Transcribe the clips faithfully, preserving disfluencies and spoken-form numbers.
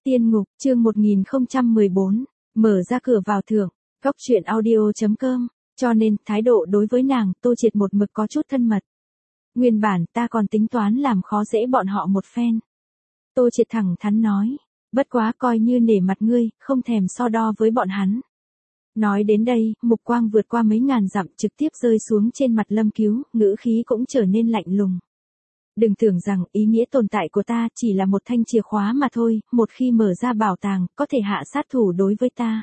Tiên ngục, chương một nghìn không trăm mười bốn, mở ra cửa vào thưởng, góc truyện audio.com, cho nên, thái độ đối với nàng, Tô Triệt một mực có chút thân mật. Nguyên bản, ta còn tính toán làm khó dễ bọn họ một phen. Tô Triệt thẳng thắn nói, bất quá coi như nể mặt ngươi, không thèm so đo với bọn hắn. Nói đến đây, mục quang vượt qua mấy ngàn dặm trực tiếp rơi xuống trên mặt Lâm Cứu, ngữ khí cũng trở nên lạnh lùng. Đừng tưởng rằng ý nghĩa tồn tại của ta chỉ là một thanh chìa khóa mà thôi, một khi mở ra bảo tàng, có thể hạ sát thủ đối với ta.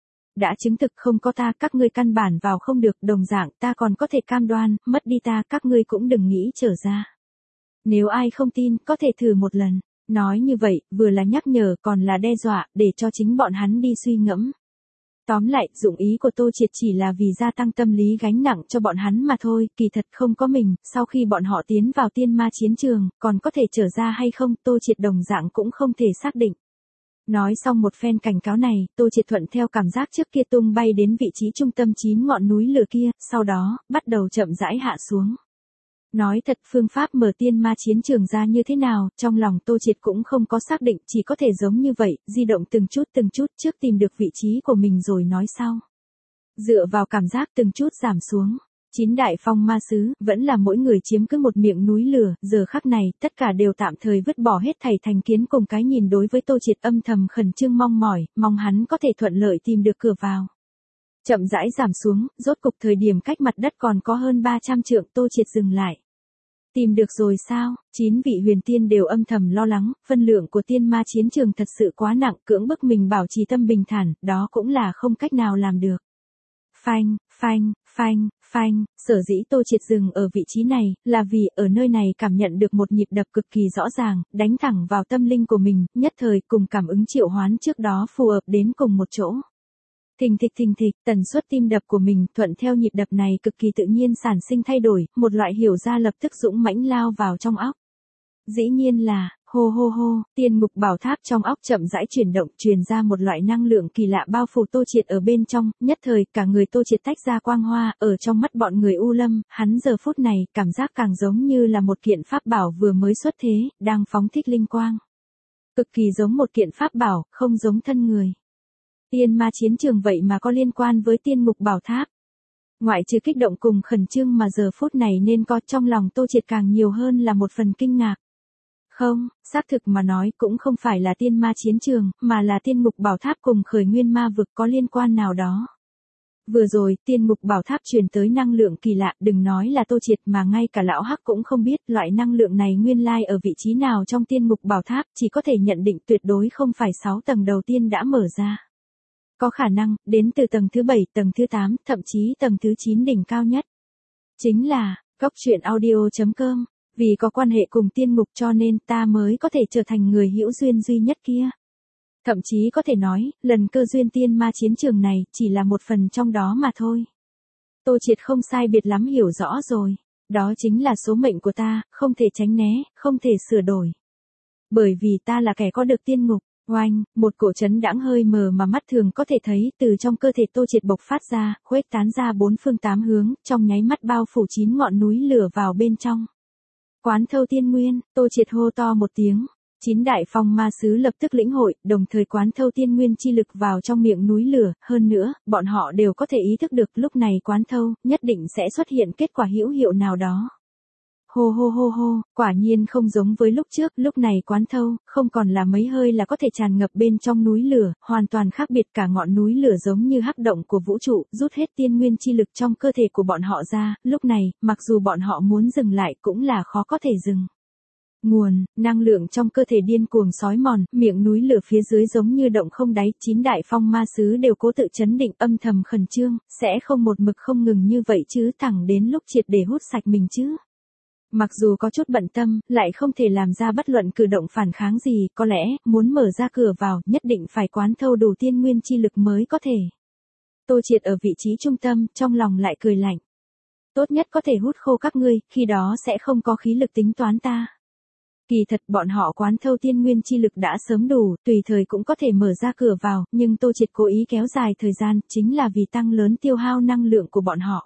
Đã chứng thực không có ta, các ngươi căn bản vào không được, đồng dạng ta còn có thể cam đoan, mất đi ta, các ngươi cũng đừng nghĩ trở ra. Nếu ai không tin, có thể thử một lần. Nói như vậy, vừa là nhắc nhở, còn là đe dọa, để cho chính bọn hắn đi suy ngẫm. Tóm lại, dụng ý của Tô Triệt chỉ là vì gia tăng tâm lý gánh nặng cho bọn hắn mà thôi, kỳ thật không có mình, sau khi bọn họ tiến vào tiên ma chiến trường, còn có thể trở ra hay không, Tô Triệt đồng dạng cũng không thể xác định. Nói xong một phen cảnh cáo này, Tô Triệt thuận theo cảm giác trước kia tung bay đến vị trí trung tâm chín ngọn núi lửa kia, sau đó, bắt đầu chậm rãi hạ xuống. Nói thật, phương pháp mở tiên ma chiến trường ra như thế nào, trong lòng Tô Triệt cũng không có xác định, chỉ có thể giống như vậy, di động từng chút từng chút trước tìm được vị trí của mình rồi nói sau. Dựa vào cảm giác từng chút giảm xuống. Chín đại phong ma sứ, vẫn là mỗi người chiếm cứ một miệng núi lửa, giờ khắc này, tất cả đều tạm thời vứt bỏ hết thảy thành kiến cùng cái nhìn đối với Tô Triệt âm thầm khẩn trương mong mỏi, mong hắn có thể thuận lợi tìm được cửa vào. Chậm rãi giảm xuống, rốt cục thời điểm cách mặt đất còn có hơn ba trăm trượng, Tô Triệt dừng lại. Tìm được rồi sao? Chín vị huyền tiên đều âm thầm lo lắng, phân lượng của tiên ma chiến trường thật sự quá nặng, cưỡng bức mình bảo trì tâm bình thản, đó cũng là không cách nào làm được. Phanh, phanh, phanh, phanh, sở dĩ Tô Triệt dừng ở vị trí này, là vì ở nơi này cảm nhận được một nhịp đập cực kỳ rõ ràng, đánh thẳng vào tâm linh của mình, nhất thời cùng cảm ứng triệu hoán trước đó phù hợp đến cùng một chỗ. Thình thịch thình thịch, tần suất tim đập của mình thuận theo nhịp đập này cực kỳ tự nhiên sản sinh thay đổi, một loại hiểu ra lập tức dũng mãnh lao vào trong óc. Dĩ nhiên là, hô hô hô, tiên ngục bảo tháp trong óc chậm rãi chuyển động, truyền ra một loại năng lượng kỳ lạ bao phủ Tô Triệt ở bên trong, nhất thời cả người Tô Triệt tách ra quang hoa, ở trong mắt bọn người U Lâm, hắn giờ phút này cảm giác càng giống như là một kiện pháp bảo vừa mới xuất thế, đang phóng thích linh quang. Cực kỳ giống một kiện pháp bảo, không giống thân người. Tiên ma chiến trường vậy mà có liên quan với tiên ngục bảo tháp. Ngoại trừ kích động cùng khẩn trương mà giờ phút này nên có trong lòng Tô Triệt càng nhiều hơn là một phần kinh ngạc. Không, xác thực mà nói cũng không phải là tiên ma chiến trường, mà là tiên ngục bảo tháp cùng khởi nguyên ma vực có liên quan nào đó. Vừa rồi, tiên ngục bảo tháp truyền tới năng lượng kỳ lạ, đừng nói là Tô Triệt mà ngay cả lão Hắc cũng không biết loại năng lượng này nguyên lai ở vị trí nào trong tiên ngục bảo tháp, chỉ có thể nhận định tuyệt đối không phải sáu tầng đầu tiên đã mở ra. Có khả năng, đến từ tầng thứ bảy, tầng thứ tám, thậm chí tầng thứ chín đỉnh cao nhất. Chính là, góc truyện audio.com, vì có quan hệ cùng tiên ngục cho nên ta mới có thể trở thành người hữu duyên duy nhất kia. Thậm chí có thể nói, lần cơ duyên tiên ma chiến trường này chỉ là một phần trong đó mà thôi. Tô Triệt không sai biệt lắm hiểu rõ rồi. Đó chính là số mệnh của ta, không thể tránh né, không thể sửa đổi. Bởi vì ta là kẻ có được tiên ngục. Oanh, một cổ chấn đãng hơi mờ mà mắt thường có thể thấy từ trong cơ thể Tô Triệt bộc phát ra, khuếch tán ra bốn phương tám hướng, trong nháy mắt bao phủ chín ngọn núi lửa vào bên trong. Quán thâu tiên nguyên, Tô Triệt hô to một tiếng. Chín đại phong ma sứ lập tức lĩnh hội, đồng thời quán thâu tiên nguyên chi lực vào trong miệng núi lửa, hơn nữa, bọn họ đều có thể ý thức được lúc này quán thâu, nhất định sẽ xuất hiện kết quả hữu hiệu nào đó. Hô hô hô hô, quả nhiên không giống với lúc trước, lúc này quán thâu, không còn là mấy hơi là có thể tràn ngập bên trong núi lửa, hoàn toàn khác biệt, cả ngọn núi lửa giống như hắc động của vũ trụ, rút hết tiên nguyên chi lực trong cơ thể của bọn họ ra, lúc này, mặc dù bọn họ muốn dừng lại cũng là khó có thể dừng. Nguồn, năng lượng trong cơ thể điên cuồng xói mòn, miệng núi lửa phía dưới giống như động không đáy, chín đại phong ma sứ đều cố tự chấn định âm thầm khẩn trương, sẽ không một mực không ngừng như vậy chứ, thẳng đến lúc triệt để hút sạch mình chứ. Mặc dù có chút bận tâm, lại không thể làm ra bất luận cử động phản kháng gì, có lẽ, muốn mở ra cửa vào, nhất định phải quán thâu đủ tiên nguyên chi lực mới có thể. Tô Triệt ở vị trí trung tâm, trong lòng lại cười lạnh. Tốt nhất có thể hút khô các ngươi, khi đó sẽ không có khí lực tính toán ta. Kỳ thật bọn họ quán thâu tiên nguyên chi lực đã sớm đủ, tùy thời cũng có thể mở ra cửa vào, nhưng Tô Triệt cố ý kéo dài thời gian, chính là vì tăng lớn tiêu hao năng lượng của bọn họ.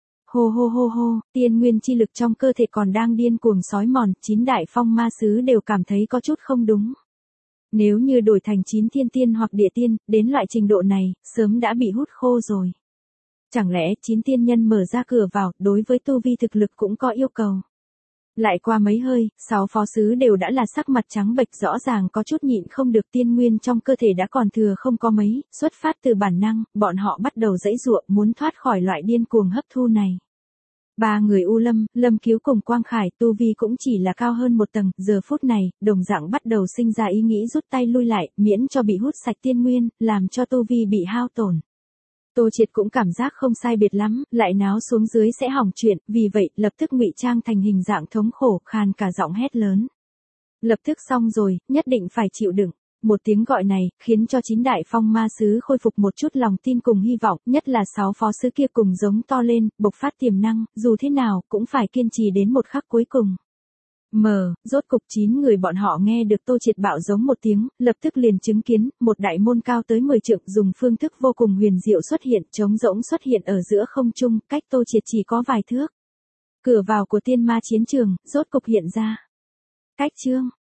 Hô hô hô hô, tiên nguyên chi lực trong cơ thể còn đang điên cuồng xói mòn, chín đại phong ma sứ đều cảm thấy có chút không đúng. Nếu như đổi thành chín thiên tiên hoặc địa tiên, đến loại trình độ này, sớm đã bị hút khô rồi. Chẳng lẽ chín tiên nhân mở ra cửa vào, đối với tu vi thực lực cũng có yêu cầu. Lại qua mấy hơi, sáu phó sứ đều đã là sắc mặt trắng bệch, rõ ràng có chút nhịn không được, tiên nguyên trong cơ thể đã còn thừa không có mấy, xuất phát từ bản năng, bọn họ bắt đầu giãy giụa muốn thoát khỏi loại điên cuồng hấp thu này. Ba người U Lâm, Lâm Cứu cùng Quang Khải tu vi cũng chỉ là cao hơn một tầng, giờ phút này, đồng dạng bắt đầu sinh ra ý nghĩ rút tay lui lại, miễn cho bị hút sạch tiên nguyên, làm cho tu vi bị hao tổn. Tô Triệt cũng cảm giác không sai biệt lắm, lại náo xuống dưới sẽ hỏng chuyện, vì vậy, lập tức ngụy trang thành hình dạng thống khổ, khàn cả giọng hét lớn. Lập tức xong rồi, nhất định phải chịu đựng. Một tiếng gọi này, khiến cho chín đại phong ma sứ khôi phục một chút lòng tin cùng hy vọng, nhất là sáu phó sứ kia cùng giống to lên, bộc phát tiềm năng, dù thế nào, cũng phải kiên trì đến một khắc cuối cùng. Mờ, rốt cục chín người bọn họ nghe được Tô Triệt bạo giống một tiếng, lập tức liền chứng kiến, một đại môn cao tới mười trượng dùng phương thức vô cùng huyền diệu xuất hiện, trống rỗng xuất hiện ở giữa không trung, cách Tô Triệt chỉ có vài thước. Cửa vào của tiên ma chiến trường, rốt cục hiện ra. Cách chương